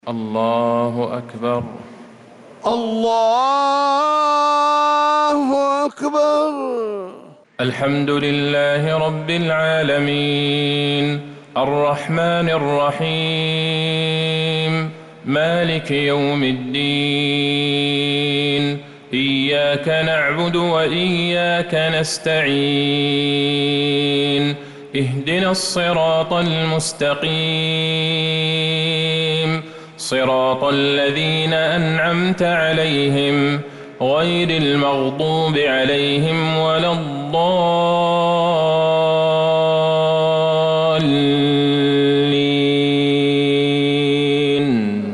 الله أكبر. الله أكبر. الحمد لله رب العالمين الرحمن الرحيم مالك يوم الدين إياك نعبد وإياك نستعين اهدنا الصراط المستقيم صراط الذين أنعمت عليهم غير المغضوب عليهم ولا الضالين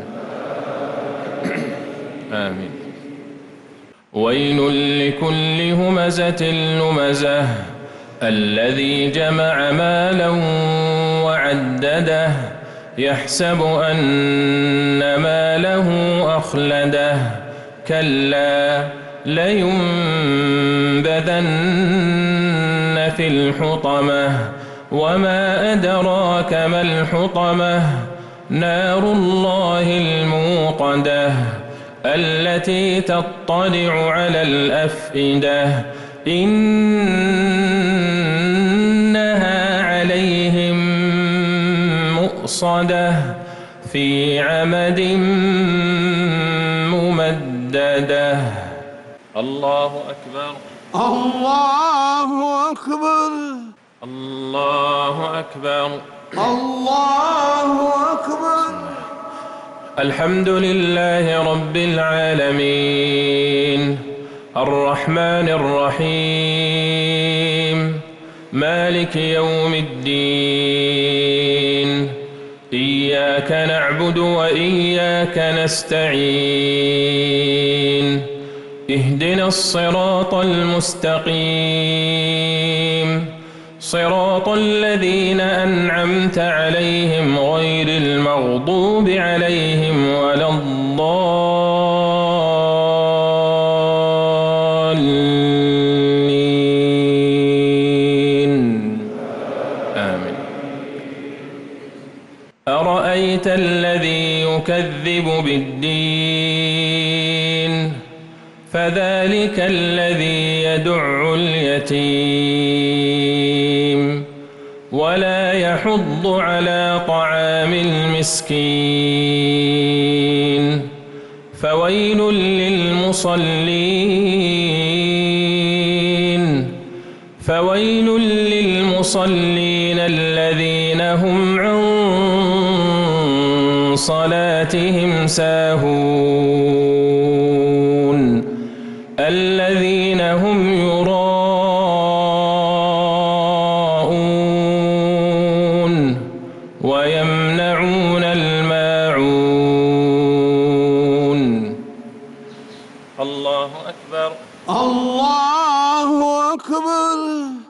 آمين. ويل لكل همزة لمزة الذي جمع مالا وعدده يحسب أن ماله أخلده كلا لينبذن في الحطمة وما أدراك ما الحطمة نار الله الموقدة التي تطلع على الأفئدة إنها عليهم مؤصدة في عمد ممددة. الله أكبر. الله أكبر. الله أكبر. الله أكبر. الحمد لله رب العالمين الرحمن الرحيم مالك يوم الدين إياك نعبد وإياك نستعين اهدنا الصراط المستقيم صراط الذين أنعمت عليهم غير المغضوب عليهم ولا الضالين آمين. أرأيت الذي يكذب بالدين فذلك الذي يدع اليتيم ولا يحض على طعام المسكين فويل للمصلين الذين هم عن صلاتهم ساهون الذين هم يراءون ويمنعون الماعون. الله أكبر. الله أكبر.